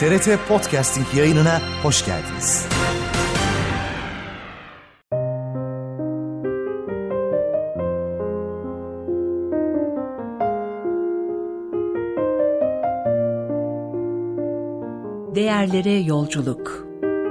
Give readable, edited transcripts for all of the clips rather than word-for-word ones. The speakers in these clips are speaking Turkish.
TRT Podcasting yayınına hoş geldiniz. Değerlere yolculuk.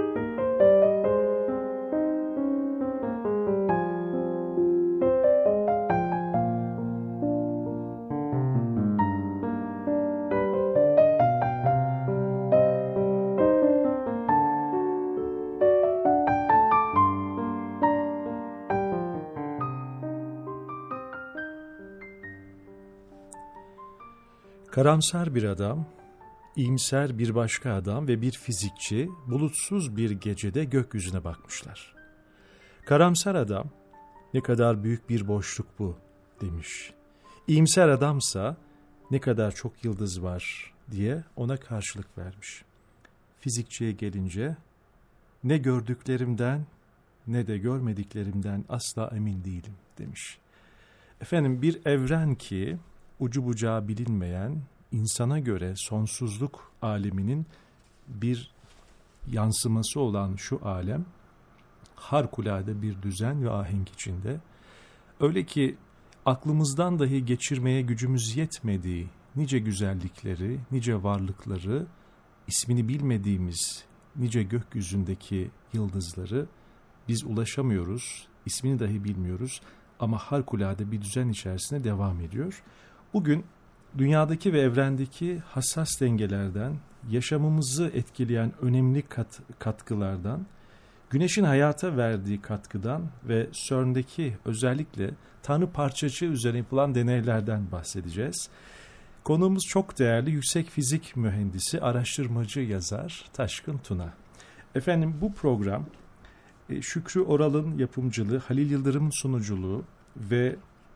Karamsar bir adam, iyimser bir başka adam ve bir fizikçi bulutsuz bir gecede gökyüzüne bakmışlar. Karamsar adam, ne kadar büyük bir boşluk bu demiş. İyimser adamsa ne kadar çok yıldız var diye ona karşılık vermiş. Fizikçiye gelince ne gördüklerimden ne de görmediklerimden asla emin değilim demiş. Efendim, bir evren ki ucu bucağı bilinmeyen, insana göre sonsuzluk aleminin bir yansıması olan şu alem, harikulade bir düzen ve ahenk içinde. Öyle ki aklımızdan dahi geçirmeye gücümüz yetmediği nice güzellikleri, nice varlıkları, ismini bilmediğimiz nice gökyüzündeki yıldızları biz ulaşamıyoruz, ismini dahi bilmiyoruz ama harikulade bir düzen içerisinde devam ediyor. Bugün dünyadaki ve evrendeki hassas dengelerden, yaşamımızı etkileyen önemli katkılardan, Güneş'in hayata verdiği katkıdan ve CERN'deki özellikle Tanrı parçacığı üzerine yapılan deneylerden bahsedeceğiz. Konuğumuz çok değerli yüksek fizik mühendisi, araştırmacı yazar Taşkın Tuna. Efendim, bu program Şükrü Oral'ın yapımcılığı, Halil Yıldırım'ın sunuculuğu ve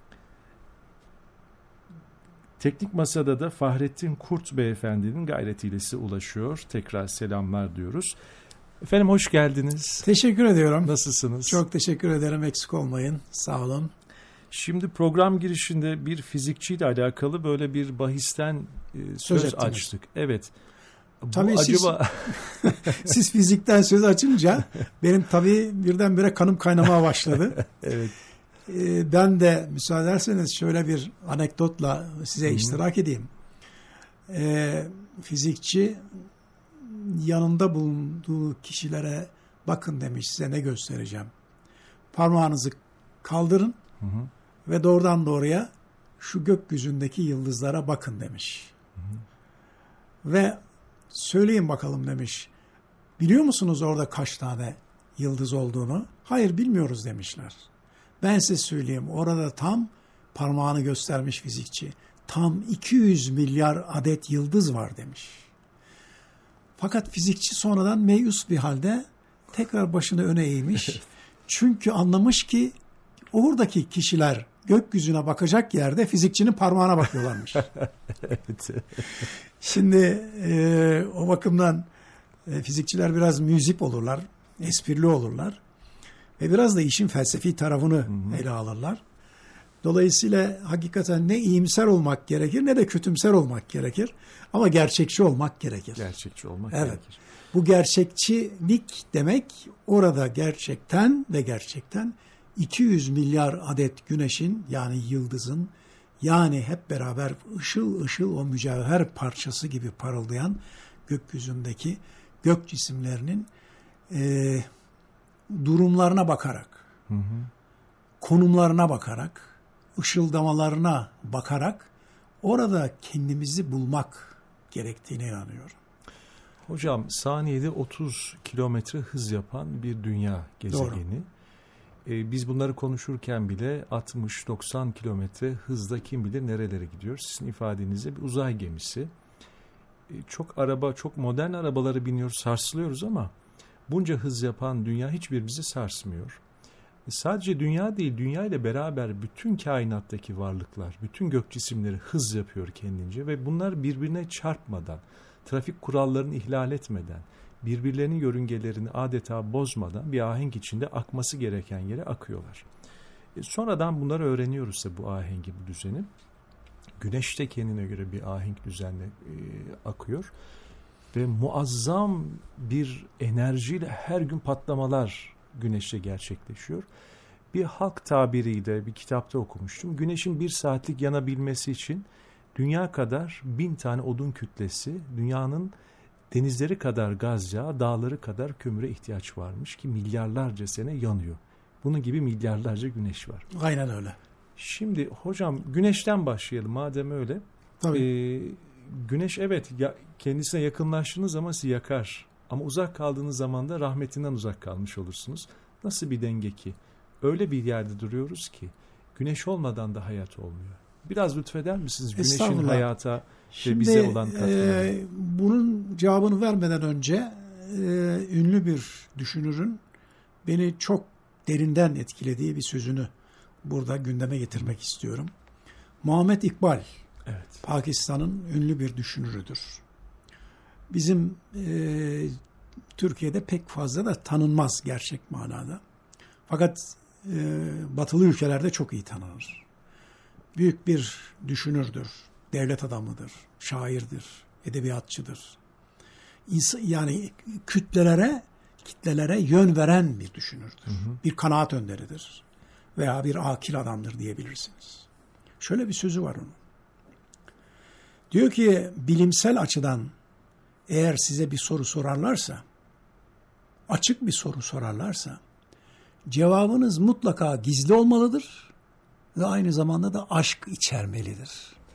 Teknik Masada da Fahrettin Kurt Beyefendi'nin gayretiyle size ulaşıyor. Tekrar selamlar diyoruz. Efendim, hoş geldiniz. Teşekkür ediyorum. Nasılsınız? Çok teşekkür ederim. Eksik olmayın. Sağ olun. Şimdi program girişinde bir fizikçiyle alakalı böyle bir bahisten söz açtık. Evet. Tabii bu acaba siz fizikten söz açınca benim tabii birdenbire kanım kaynamaya başladı. Evet. Ben de müsaade ederseniz şöyle bir anekdotla size iştirak edeyim. Fizikçi yanında bulunduğu kişilere bakın demiş, size ne göstereceğim. Parmağınızı kaldırın ve doğrudan doğruya şu gökyüzündeki yıldızlara bakın demiş. Ve söyleyin bakalım demiş. Biliyor musunuz orada kaç tane yıldız olduğunu? Hayır, bilmiyoruz demişler. Ben size söyleyeyim, orada tam parmağını göstermiş fizikçi. Tam 200 milyar adet yıldız var demiş. Fakat fizikçi sonradan meyus bir halde tekrar başını öne eğmiş. Çünkü anlamış ki oradaki kişiler gökyüzüne bakacak yerde fizikçinin parmağına bakıyorlarmış. Evet. Şimdi o bakımdan fizikçiler biraz müzip olurlar, esprili olurlar. Ve biraz da işin felsefi tarafını ele alırlar. Dolayısıyla hakikaten ne iyimser olmak gerekir ne de kötümser olmak gerekir. Ama gerçekçi olmak gerekir. Gerçekçi olmak evet. gerekir. Bu gerçekçilik demek orada gerçekten 200 milyar adet güneşin, yani yıldızın, yani hep beraber ışıl ışıl o mücevher parçası gibi parıldayan gökyüzündeki gök cisimlerinin durumlarına bakarak, konumlarına bakarak, ışıldamalarına bakarak orada kendimizi bulmak gerektiğine inanıyorum. Hocam, saniyede 30 kilometre hız yapan bir dünya gezegeni. Biz bunları konuşurken bile 60-90 kilometre hızda kim bilir nerelere gidiyor. Sizin ifadenizde bir uzay gemisi. Çok modern arabalara biniyoruz, sarsılıyoruz ama bunca hız yapan dünya hiçbirimizi sarsmıyor. Sadece dünya değil, dünya ile beraber bütün kainattaki varlıklar, bütün gök cisimleri hız yapıyor kendince ve bunlar birbirine çarpmadan, trafik kurallarını ihlal etmeden, birbirlerinin yörüngelerini adeta bozmadan bir ahenk içinde akması gereken yere akıyorlar. Sonradan bunları öğreniyoruz bu ahengi, bu düzeni. Güneş de kendine göre bir ahenk düzenle akıyor. ve muazzam bir enerjiyle her gün patlamalar güneşte gerçekleşiyor. Bir halk tabiriyle bir kitapta okumuştum. Güneşin 1 saatlik yanabilmesi için dünya kadar 1000 tane odun kütlesi, dünyanın denizleri kadar gaz yağı, dağları kadar kömüre ihtiyaç varmış ki milyarlarca sene yanıyor. Bunun gibi milyarlarca güneş var. Aynen öyle. Şimdi hocam güneşten başlayalım madem öyle. Tabii. Güneş evet kendisine yakınlaştığınız zaman sizi yakar. Ama uzak kaldığınız zaman da rahmetinden uzak kalmış olursunuz. Nasıl bir denge ki? Öyle bir yerde duruyoruz ki güneş olmadan da hayat olmuyor. Biraz lütfeder misiniz güneşin hayata ve bize olan katkıları? Bunun cevabını vermeden önce ünlü bir düşünürün beni çok derinden etkilediği bir sözünü burada gündeme getirmek istiyorum. Muhammed İkbal, evet. Pakistan'ın ünlü bir düşünürüdür. Bizim Türkiye'de pek fazla da tanınmaz gerçek manada. Fakat batılı ülkelerde çok iyi tanınır. Büyük bir düşünürdür, devlet adamıdır, şairdir, edebiyatçıdır. Yani kitlelere yön veren bir düşünürdür. Bir kanaat önderidir veya bir akil adamdır diyebilirsiniz. Şöyle bir sözü var onun. Diyor ki bilimsel açıdan eğer size bir soru sorarlarsa, açık bir soru sorarlarsa, cevabınız mutlaka gizli olmalıdır ve aynı zamanda da aşk içermelidir.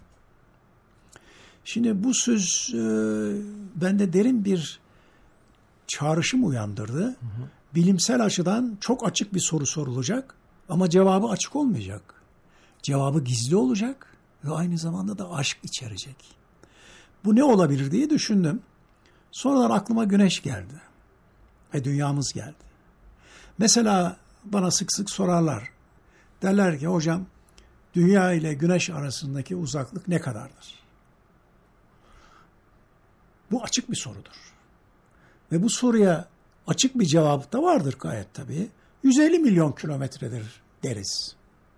Şimdi bu söz bende derin bir çağrışım uyandırdı. Bilimsel açıdan çok açık bir soru sorulacak ama cevabı açık olmayacak. Cevabı gizli olacak ve aynı zamanda da aşk içerecek. Bu ne olabilir diye düşündüm. Sonradan aklıma güneş geldi ve dünyamız geldi. Mesela bana sık sık sorarlar. Derler ki hocam dünya ile güneş arasındaki uzaklık ne kadardır? Bu açık bir sorudur. Ve bu soruya açık bir cevap da vardır gayet tabii. 150 milyon kilometredir deriz.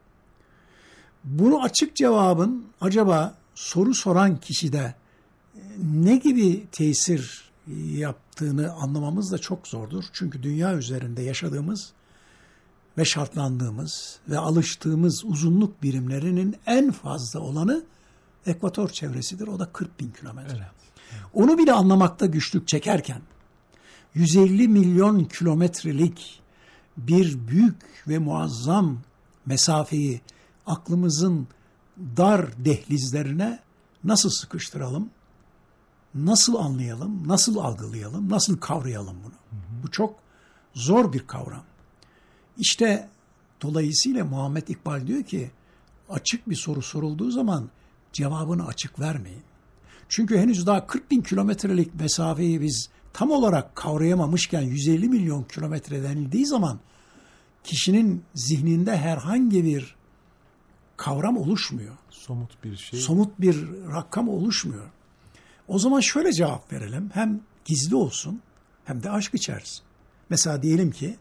Bunu açık cevabın acaba soru soran kişide ne gibi tesir yaptığını anlamamız da çok zordur. Çünkü dünya üzerinde yaşadığımız ve şartlandığımız ve alıştığımız uzunluk birimlerinin en fazla olanı ekvator çevresidir. O da 40 bin kilometre. Evet. Onu bile anlamakta güçlük çekerken 150 milyon kilometrelik bir büyük ve muazzam mesafeyi aklımızın dar dehlizlerine nasıl sıkıştıralım, nasıl anlayalım, nasıl algılayalım, nasıl kavrayalım bunu? Bu çok zor bir kavram. İşte dolayısıyla Muhammed İkbal diyor ki açık bir soru sorulduğu zaman cevabını açık vermeyin. Çünkü henüz daha 40 bin kilometrelik mesafeyi biz tam olarak kavrayamamışken 150 milyon kilometre denildiği zaman kişinin zihninde herhangi bir kavram oluşmuyor. Somut bir şey. Somut bir rakam oluşmuyor. O zaman şöyle cevap verelim. Hem gizli olsun hem de aşk içersin. Mesela diyelim ki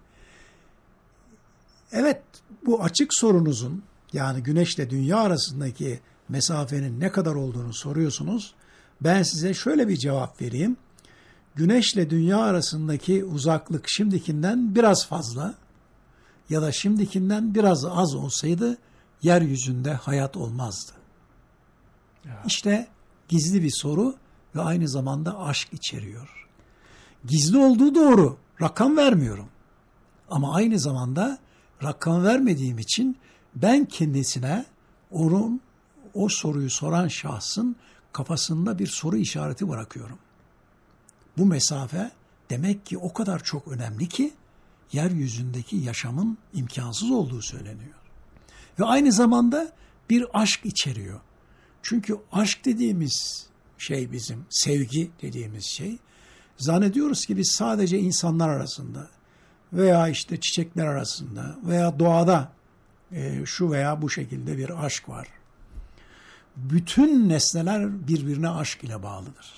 evet bu açık sorunuzun yani güneşle dünya arasındaki mesafenin ne kadar olduğunu soruyorsunuz. Ben size şöyle bir cevap vereyim. Güneşle dünya arasındaki uzaklık şimdikinden biraz fazla ya da şimdikinden biraz az olsaydı yeryüzünde hayat olmazdı. Ya. İşte gizli bir soru ve aynı zamanda aşk içeriyor. Gizli olduğu doğru, rakam vermiyorum. Ama aynı zamanda rakam vermediğim için ben kendisine o soruyu soran şahsın kafasında bir soru işareti bırakıyorum. Bu mesafe demek ki o kadar çok önemli ki yeryüzündeki yaşamın imkansız olduğu söyleniyor. Ve aynı zamanda bir aşk içeriyor. Çünkü aşk dediğimiz şey bizim, sevgi dediğimiz şey, zannediyoruz ki biz sadece insanlar arasında veya işte çiçekler arasında veya doğada şu veya bu şekilde bir aşk var. Bütün nesneler birbirine aşk ile bağlıdır.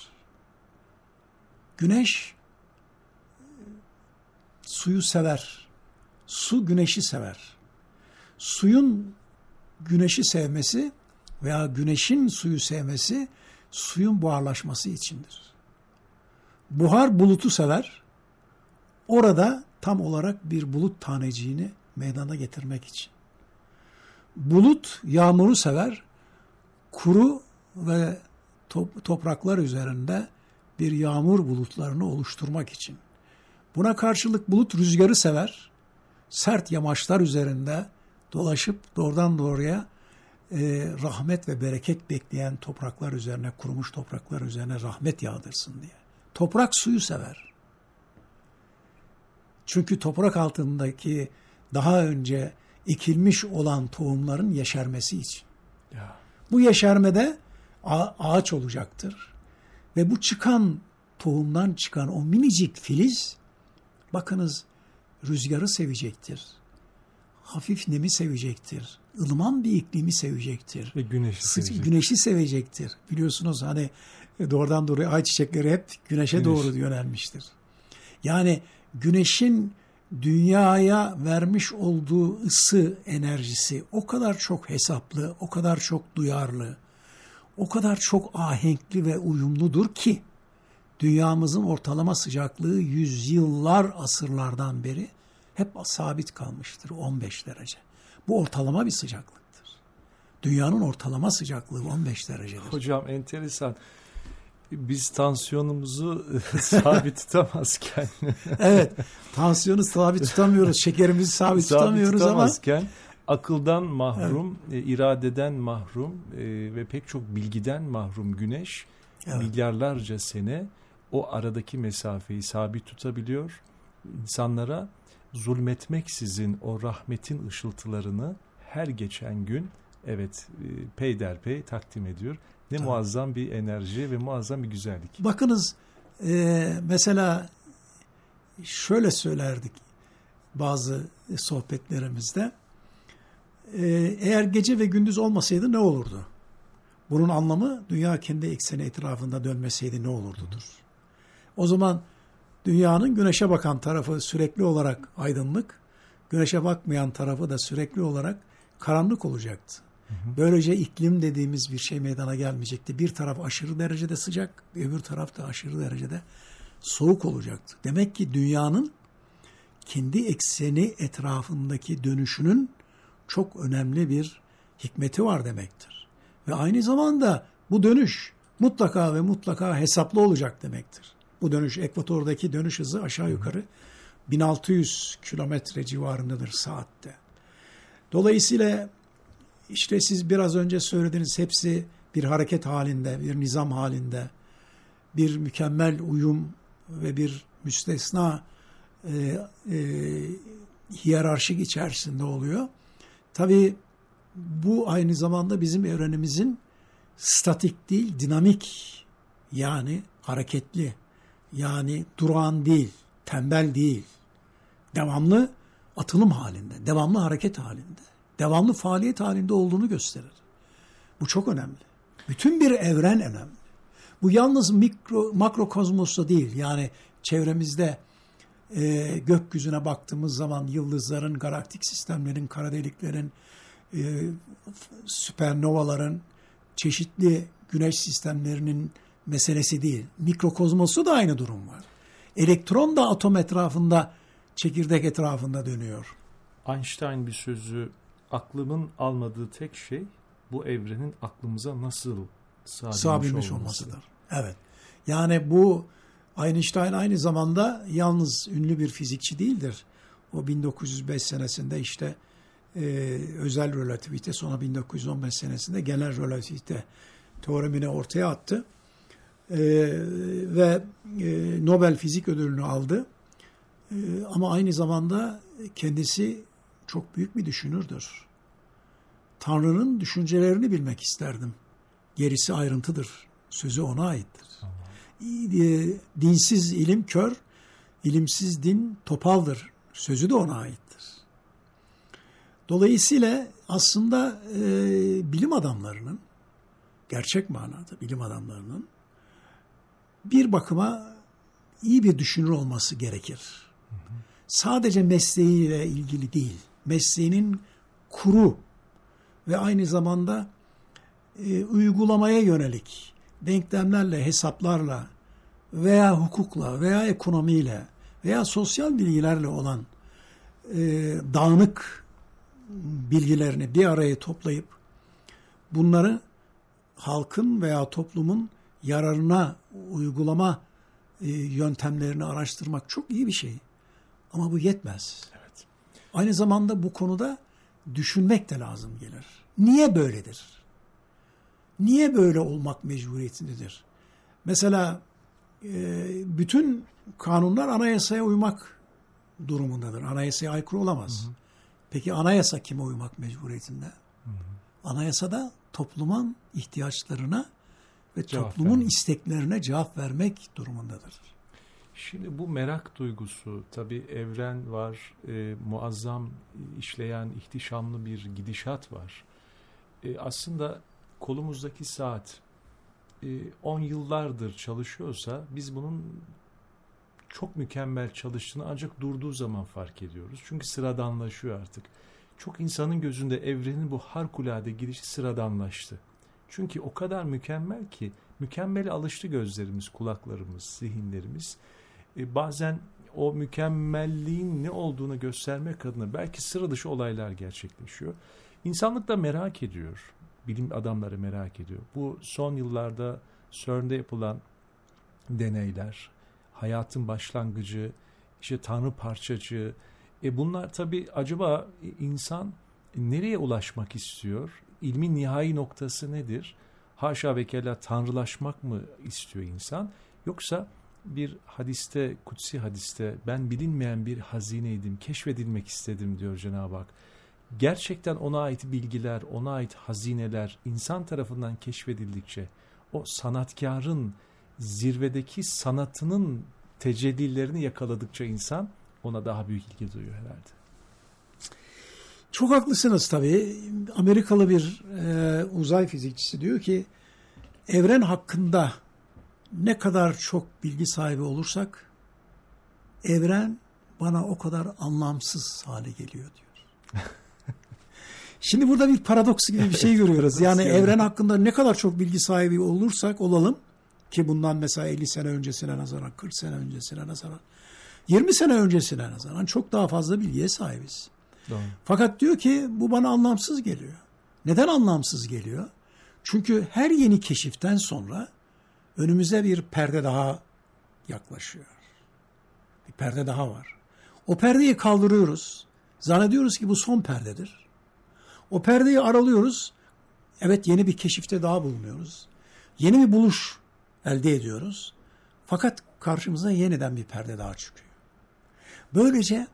Güneş suyu sever. Su güneşi sever. Suyun güneşi sevmesi veya güneşin suyu sevmesi suyun buharlaşması içindir. Buhar bulutu sever. Orada tam olarak bir bulut taneciğini meydana getirmek için. Bulut yağmuru sever. Kuru ve topraklar üzerinde bir yağmur bulutlarını oluşturmak için. Buna karşılık bulut rüzgarı sever. Sert yamaçlar üzerinde dolaşıp doğrudan doğruya rahmet ve bereket bekleyen topraklar üzerine, kurumuş topraklar üzerine rahmet yağdırsın diye. Toprak suyu sever. Çünkü toprak altındaki daha önce ekilmiş olan tohumların yeşermesi için. Ya. Bu yeşermede ağaç olacaktır. Ve bu çıkan tohumdan çıkan o minicik filiz, bakınız, rüzgarı sevecektir. Hafif nemi sevecektir. Ilıman bir iklimi sevecektir. Ve Güneşi sevecektir. Biliyorsunuz hani doğrudan doğruya ayçiçekleri hep güneşe doğru yönelmiştir. Yani güneşin dünyaya vermiş olduğu ısı enerjisi o kadar çok hesaplı, o kadar çok duyarlı, o kadar çok ahenkli ve uyumludur ki dünyamızın ortalama sıcaklığı yüzyıllar, asırlardan beri hep sabit kalmıştır, 15 derece. Bu ortalama bir sıcaklıktır. Dünyanın ortalama sıcaklığı 15 derecedir. Hocam enteresan. Biz tansiyonumuzu sabit tutamazken evet, tansiyonu sabit tutamıyoruz, şekerimizi sabit tutamıyoruz ama akıldan mahrum, iradeden mahrum ve pek çok bilgiden mahrum güneş milyarlarca sene o aradaki mesafeyi sabit tutabiliyor. İnsanlara zulmetmeksizin o rahmetin ışıltılarını her geçen gün peyderpey takdim ediyor. Ne muazzam bir enerji ve muazzam bir güzellik. Bakınız mesela şöyle söylerdik bazı sohbetlerimizde. Eğer gece ve gündüz olmasaydı ne olurdu? Bunun anlamı dünya kendi ekseni etrafında dönmeseydi ne olurdudur. O zaman dünyanın güneşe bakan tarafı sürekli olarak aydınlık, güneşe bakmayan tarafı da sürekli olarak karanlık olacaktı. Böylece iklim dediğimiz bir şey meydana gelmeyecekti. Bir taraf aşırı derecede sıcak, öbür taraf da aşırı derecede soğuk olacaktı. Demek ki dünyanın kendi ekseni etrafındaki dönüşünün çok önemli bir hikmeti var demektir. Ve aynı zamanda bu dönüş mutlaka ve mutlaka hesaplı olacak demektir. Bu dönüş, ekvatordaki dönüş hızı aşağı yukarı 1600 kilometre civarındadır saatte. Dolayısıyla İşte siz biraz önce söylediğiniz hepsi bir hareket halinde, bir nizam halinde, bir mükemmel uyum ve bir müstesna hiyerarşik içerisinde oluyor. Tabii bu aynı zamanda bizim evrenimizin statik değil, dinamik, yani hareketli, yani durağan değil, tembel değil, devamlı atılım halinde, devamlı hareket halinde, devamlı faaliyet halinde olduğunu gösterir. Bu çok önemli. Bütün bir evren önemli. Bu yalnız makrokozmosta değil, yani çevremizde gökyüzüne baktığımız zaman yıldızların, galaktik sistemlerin, kara deliklerin, süpernovaların, çeşitli güneş sistemlerinin meselesi değil. Mikrokozmosu da aynı durum var. Elektron da atom etrafında, çekirdek etrafında dönüyor. Einstein bir sözü, aklımın almadığı tek şey bu evrenin aklımıza nasıl sığabilmiş olmasıdır. Evet. Yani bu Einstein aynı zamanda yalnız ünlü bir fizikçi değildir. O 1905 senesinde işte özel relativite, sonra 1915 senesinde genel relativite teoremini ortaya attı. Ve Nobel Fizik Ödülünü aldı. Ama aynı zamanda kendisi çok büyük bir düşünürdür. Tanrı'nın düşüncelerini bilmek isterdim. Gerisi ayrıntıdır. Sözü ona aittir. Dinsiz ilim kör, ilimsiz din topaldır. Sözü de ona aittir. Dolayısıyla aslında bilim adamlarının, gerçek manada bilim adamlarının bir bakıma iyi bir düşünür olması gerekir. Sadece mesleğiyle ilgili değil, mesleğinin kuru ve aynı zamanda uygulamaya yönelik denklemlerle, hesaplarla veya hukukla veya ekonomiyle veya sosyal bilgilerle olan dağınık bilgilerini bir araya toplayıp bunları halkın veya toplumun yararına uygulama yöntemlerini araştırmak çok iyi bir şey. Ama bu yetmez. Evet. Aynı zamanda bu konuda düşünmek de lazım gelir. Niye böyledir? Niye böyle olmak mecburiyetindedir? Mesela bütün kanunlar anayasaya uymak durumundadır. Anayasaya aykırı olamaz. Hı hı. Peki anayasa kime uymak mecburiyetinde? Hı hı. Anayasada toplumun ihtiyaçlarına ve toplumun isteklerine cevap vermek durumundadır. Şimdi bu merak duygusu, tabii evren var, muazzam işleyen, ihtişamlı bir gidişat var. Aslında kolumuzdaki saat 10 yıllardır çalışıyorsa biz bunun çok mükemmel çalıştığını ancak durduğu zaman fark ediyoruz. Çünkü sıradanlaşıyor artık. Çok insanın gözünde evrenin bu harikulade gidişi sıradanlaştı. Çünkü o kadar mükemmel ki, mükemmele alıştı gözlerimiz, kulaklarımız, zihinlerimiz. Bazen o mükemmelliğin ne olduğunu göstermek adına belki sıra dışı olaylar gerçekleşiyor. İnsanlık da merak ediyor. Bilim adamları merak ediyor. Bu son yıllarda CERN'de yapılan deneyler, hayatın başlangıcı, işte Tanrı parçacığı. Bunlar tabii acaba insan nereye ulaşmak istiyor? İlmin nihai noktası nedir? Haşa ve kella tanrılaşmak mı istiyor insan? Yoksa bir hadiste, kutsi hadiste ben bilinmeyen bir hazineydim, keşfedilmek istedim diyor Cenab-ı Hak. Gerçekten ona ait bilgiler, ona ait hazineler insan tarafından keşfedildikçe o sanatkarın zirvedeki sanatının tecellilerini yakaladıkça insan ona daha büyük ilgi duyuyor herhalde. Çok haklısınız tabii. Amerikalı bir uzay fizikçisi diyor ki evren hakkında ne kadar çok bilgi sahibi olursak evren bana o kadar anlamsız hale geliyor diyor. Şimdi burada bir paradoks gibi bir şey görüyoruz. Yani evren hakkında ne kadar çok bilgi sahibi olursak olalım ki bundan mesela 50 sene öncesine nazaran, 40 sene öncesine nazaran, 20 sene öncesine nazaran çok daha fazla bilgiye sahibiz. Doğru. Fakat diyor ki bu bana anlamsız geliyor. Neden anlamsız geliyor? Çünkü her yeni keşiften sonra önümüze bir perde daha yaklaşıyor. Bir perde daha var. O perdeyi kaldırıyoruz. Zannediyoruz ki bu son perdedir. O perdeyi aralıyoruz. Evet, yeni bir keşifte daha bulunuyoruz. Yeni bir buluş elde ediyoruz. Fakat karşımıza yeniden bir perde daha çıkıyor. Böylece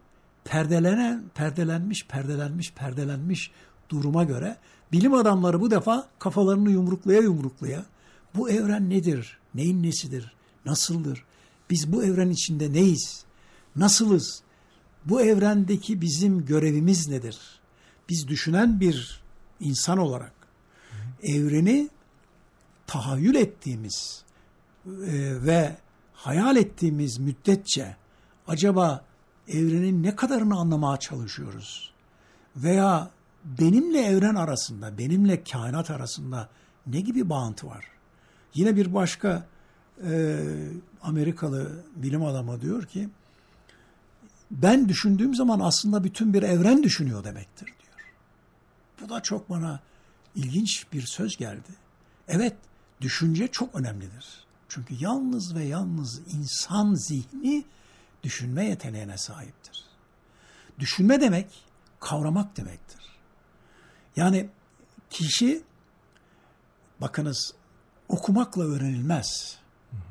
perdelenmiş duruma göre bilim adamları bu defa kafalarını yumruklaya bu evren nedir, neyin nesidir, nasıldır, biz bu evren içinde neyiz, nasılız, bu evrendeki bizim görevimiz nedir? Biz düşünen bir insan olarak evreni tahayyül ettiğimiz ve hayal ettiğimiz müddetçe acaba evrenin ne kadarını anlamaya çalışıyoruz? Veya benimle evren arasında, benimle kainat arasında ne gibi bağıntı var? Yine bir başka Amerikalı bilim adamı diyor ki, ben düşündüğüm zaman aslında bütün bir evren düşünüyor demektir diyor. Bu da çok bana ilginç bir söz geldi. Evet, düşünce çok önemlidir. Çünkü yalnız ve yalnız insan zihni düşünme yeteneğine sahiptir. Düşünme demek, kavramak demektir. Yani kişi, bakınız, okumakla öğrenilmez.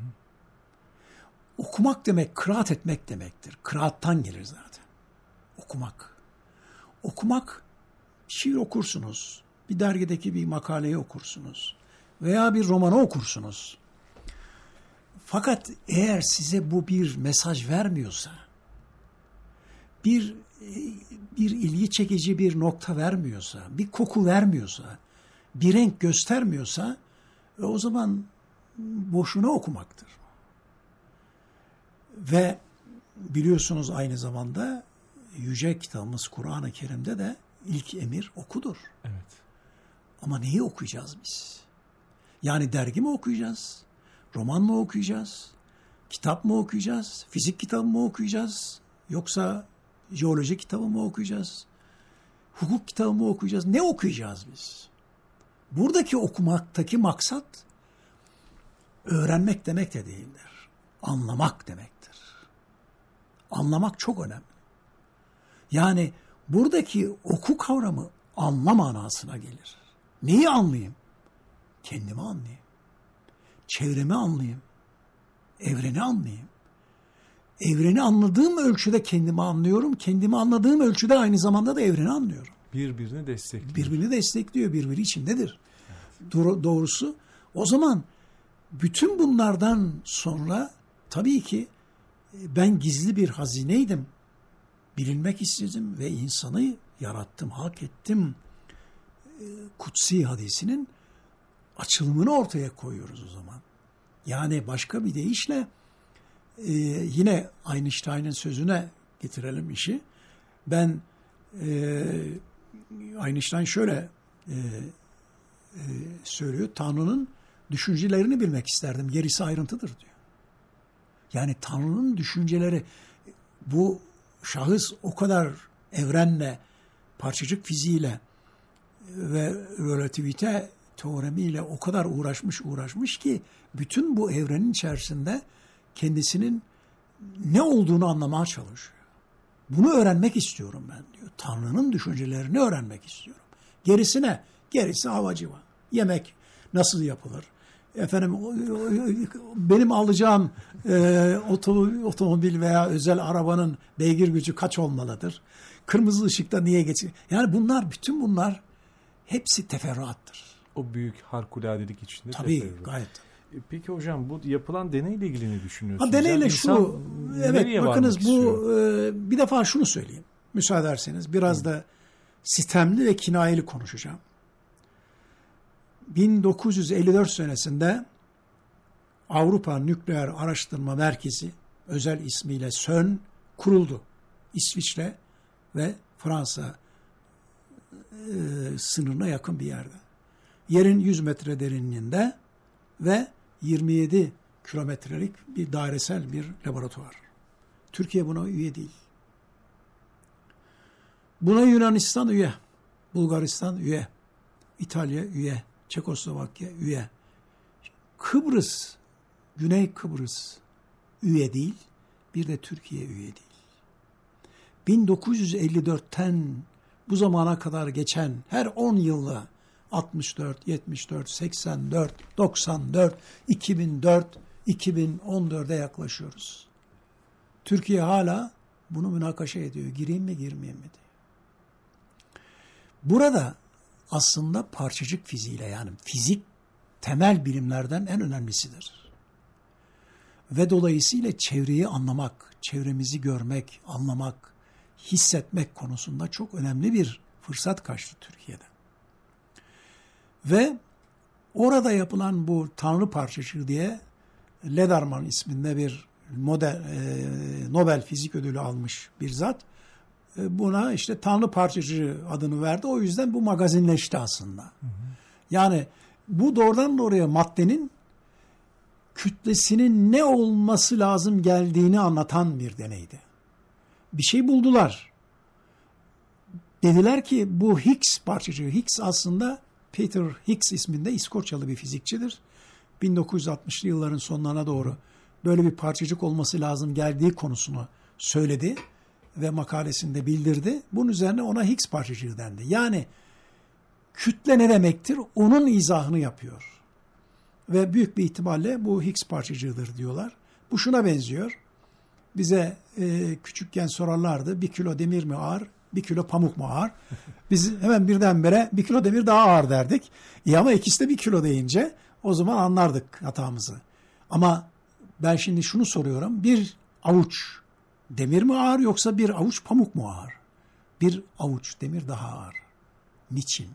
Okumak demek, kıraat etmek demektir. Kıraattan gelir zaten. Okumak. Okumak, şiir okursunuz, bir dergideki bir makaleyi okursunuz veya bir romanı okursunuz. Fakat eğer size bu bir mesaj vermiyorsa, bir ilgi çekici bir nokta vermiyorsa, bir koku vermiyorsa, bir renk göstermiyorsa, o zaman boşuna okumaktır. Ve biliyorsunuz aynı zamanda yüce kitabımız Kur'an-ı Kerim'de de ilk emir okudur. Evet. Ama neyi okuyacağız biz? Yani dergi mi okuyacağız? Roman mı okuyacağız? kitap mı okuyacağız? Fizik kitabı mı okuyacağız? Yoksa jeoloji kitabı mı okuyacağız? Hukuk kitabı mı okuyacağız? Ne okuyacağız biz? Buradaki okumaktaki maksat öğrenmek demek de değildir. Anlamak demektir. Anlamak çok önemli. Yani buradaki oku kavramı anla manasına gelir. Neyi anlayayım? Kendimi anlayayım. Çevremi anlayayım. Evreni anlayayım. Evreni anladığım ölçüde kendimi anlıyorum. Kendimi anladığım ölçüde aynı zamanda da evreni anlıyorum. Birbirini destekliyor. Birbirini destekliyor, birbiri içindedir. Doğrusu o zaman bütün bunlardan sonra tabii ki ben gizli bir hazineydim. Bilinmek istedim ve insanı yarattım, hak ettim. Kutsi hadisinin açılımını ortaya koyuyoruz o zaman. Yani başka bir deyişle yine Einstein'ın sözüne getirelim işi. Ben Einstein şöyle söylüyor. Tanrı'nın düşüncelerini bilmek isterdim. Gerisi ayrıntıdır diyor. Yani Tanrı'nın düşünceleri, bu şahıs o kadar evrenle, parçacık fiziğiyle ve relativite teoremiyle o kadar uğraşmış ki bütün bu evrenin içerisinde kendisinin ne olduğunu anlamaya çalışıyor. Bunu öğrenmek istiyorum ben diyor. Tanrı'nın düşüncelerini öğrenmek istiyorum. Gerisi havacıva. Yemek nasıl yapılır? Efendim benim alacağım otomobil veya özel arabanın beygir gücü kaç olmalıdır? Kırmızı ışıkta niye geçiyor? Yani bütün bunlar hepsi teferruattır. O büyük harikuladelik içinde. Tabii gayet. Peki hocam, bu yapılan deneyle ilgili ne düşünüyorsunuz? Deneyle yani şu, evet bakınız bu bir defa şunu söyleyeyim. Müsaade ederseniz biraz da sistemli ve kinayeli konuşacağım. 1954 senesinde Avrupa Nükleer Araştırma Merkezi, özel ismiyle CERN, kuruldu. İsviçre ve Fransa sınırına yakın bir yerde. Yerin 100 metre derinliğinde ve 27 kilometrelik bir dairesel bir laboratuvar. Türkiye buna üye değil. Buna Yunanistan üye, Bulgaristan üye, İtalya üye, Çekoslovakya üye. Kıbrıs, Güney Kıbrıs üye değil, bir de Türkiye üye değil. 1954'ten bu zamana kadar geçen her 10 yılda 64, 74, 84, 94, 2004, 2014'e yaklaşıyoruz. Türkiye hala bunu münakaşa ediyor. Gireyim mi, girmeyeyim mi diye. Burada aslında parçacık fiziğiyle, yani fizik temel bilimlerden en önemlisidir. Ve dolayısıyla çevreyi anlamak, çevremizi görmek, anlamak, hissetmek konusunda çok önemli bir fırsat kaçtı Türkiye'de. Ve orada yapılan bu Tanrı parçacığı diye Lederman isminde bir Nobel Fizik Ödülü almış bir zat, buna işte Tanrı parçacığı adını verdi. O yüzden bu magazinleşti aslında. Hı hı. Yani bu doğrudan doğruya maddenin kütlesinin ne olması lazım geldiğini anlatan bir deneydi. Bir şey buldular. Dediler ki bu Higgs parçacığı, Higgs aslında Peter Higgs isminde İskoçyalı bir fizikçidir. 1960'lı yılların sonlarına doğru böyle bir parçacık olması lazım geldiği konusunu söyledi ve makalesinde bildirdi. Bunun üzerine ona Higgs parçacığı dendi. Yani kütle ne demektir? Onun izahını yapıyor. Ve büyük bir ihtimalle bu Higgs parçacığıdır diyorlar. Bu şuna benziyor. Bize küçükken sorarlardı, 1 kilo demir mi ağır, 1 kilo pamuk mu ağır? Biz hemen birdenbire 1 kilo demir daha ağır derdik. Ama ikisi de 1 kilo deyince o zaman anlardık hatamızı. Ama ben şimdi şunu soruyorum, bir avuç demir mi ağır yoksa bir avuç pamuk mu ağır? Bir avuç demir daha ağır. Niçin?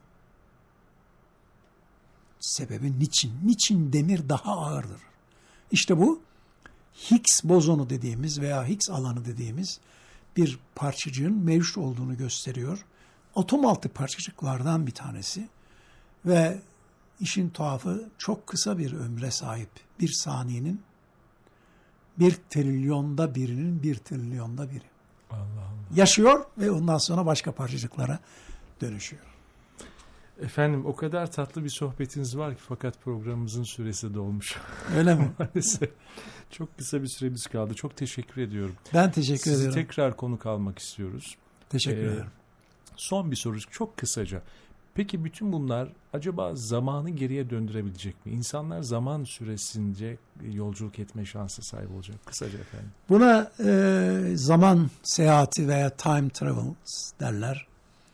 Sebebi niçin? Niçin demir daha ağırdır? İşte bu Higgs bozonu dediğimiz veya Higgs alanı dediğimiz bir parçacığın mevcut olduğunu gösteriyor. Atom altı parçacıklardan bir tanesi ve işin tuhafı çok kısa bir ömre sahip. 1 saniyenin 1 trilyonda birinin 1 trilyonda biri. Allah Allah. Yaşıyor ve ondan sonra başka parçacıklara dönüşüyor. Efendim o kadar tatlı bir sohbetiniz var ki fakat programımızın süresi dolmuş. Öyle mi? Maalesef. Çok kısa bir süremiz kaldı. Çok teşekkür ediyorum. Ben teşekkür Sizi ediyorum. tekrar konuk almak istiyoruz. Teşekkür ederim. Son bir soru çok kısaca. Peki bütün bunlar acaba zamanı geriye döndürebilecek mi? İnsanlar zaman süresince yolculuk etme şansı sahip olacak. Kısaca efendim. Buna zaman seyahati veya time travels derler.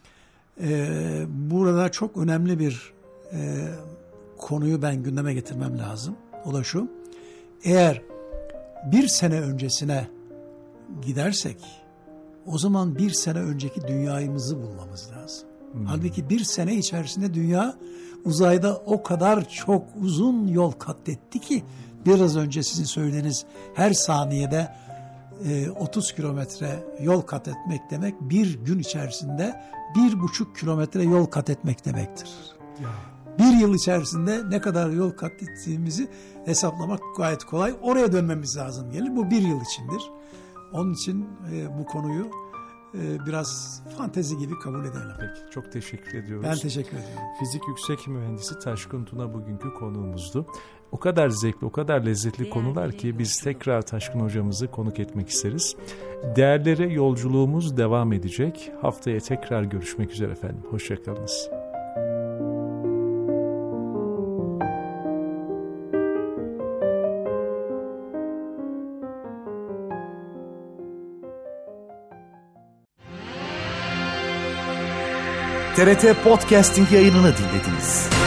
Burada çok önemli bir konuyu ben gündeme getirmem lazım. O da şu: eğer 1 sene öncesine gidersek o zaman 1 sene önceki dünyamızı bulmamız lazım. Halbuki 1 sene içerisinde dünya uzayda o kadar çok uzun yol kat etti ki biraz önce sizin söylediğiniz her saniyede 30 kilometre yol kat etmek demek bir gün içerisinde 1,5 kilometre yol kat etmek demektir. Bir yıl içerisinde ne kadar yol kat ettiğimizi hesaplamak gayet kolay. Oraya dönmemiz lazım gelir. Bu 1 yıl içindir. Onun için bu konuyu biraz fantezi gibi kabul edelim. Peki, çok teşekkür ediyoruz. Ben teşekkür ediyorum. Fizik yüksek mühendisi Taşkın Tuna bugünkü konuğumuzdu. O kadar zevkli, o kadar lezzetli konular ki biz tekrar Taşkın hocamızı konuk etmek isteriz. Değerlere yolculuğumuz devam edecek. Haftaya tekrar görüşmek üzere efendim. Hoşçakalınız. TRT Podcasting yayınını dinlediniz.